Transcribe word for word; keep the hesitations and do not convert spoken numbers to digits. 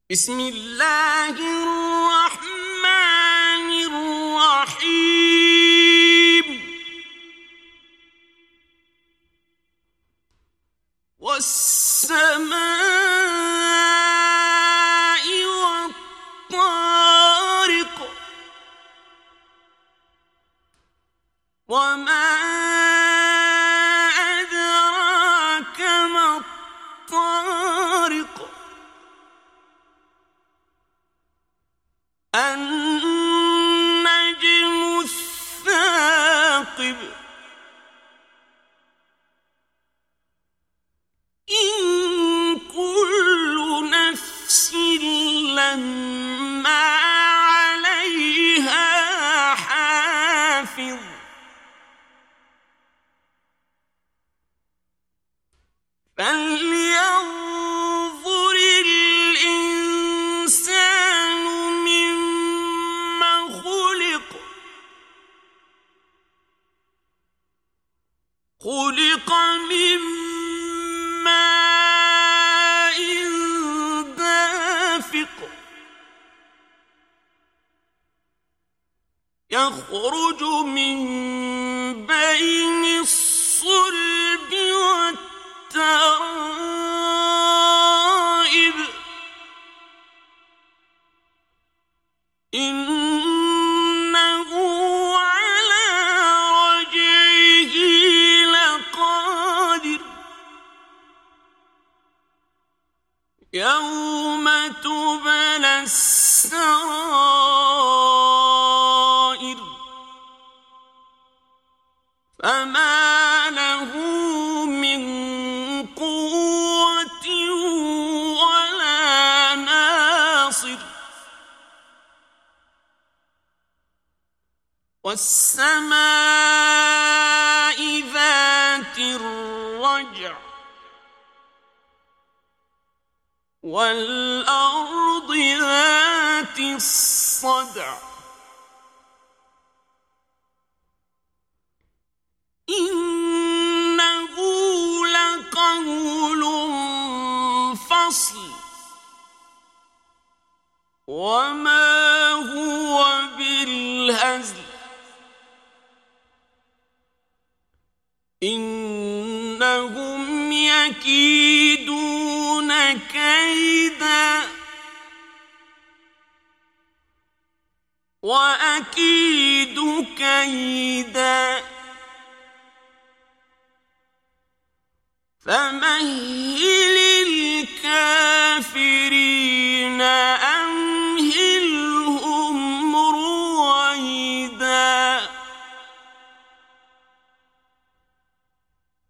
بسم الله الرحمن الرحيم والسماء والطارق وما أدراك ما الطارق النجم الثاقب إن كل نفس لما عليها حافظ فلينظر الإنسان مما خلق خلق من ماء دافق يخرج من بين الصلب والترائب إنه على رجعه لقادر يوم تبلى السرائر فما له من قوة ولا ناصر والسماء ذات الرجع والأرض ذات الصدع إنه لقول فصل وما هو بالهزل إنهم يكيدون كيدا وأكيد كيدا فمهل الكافرين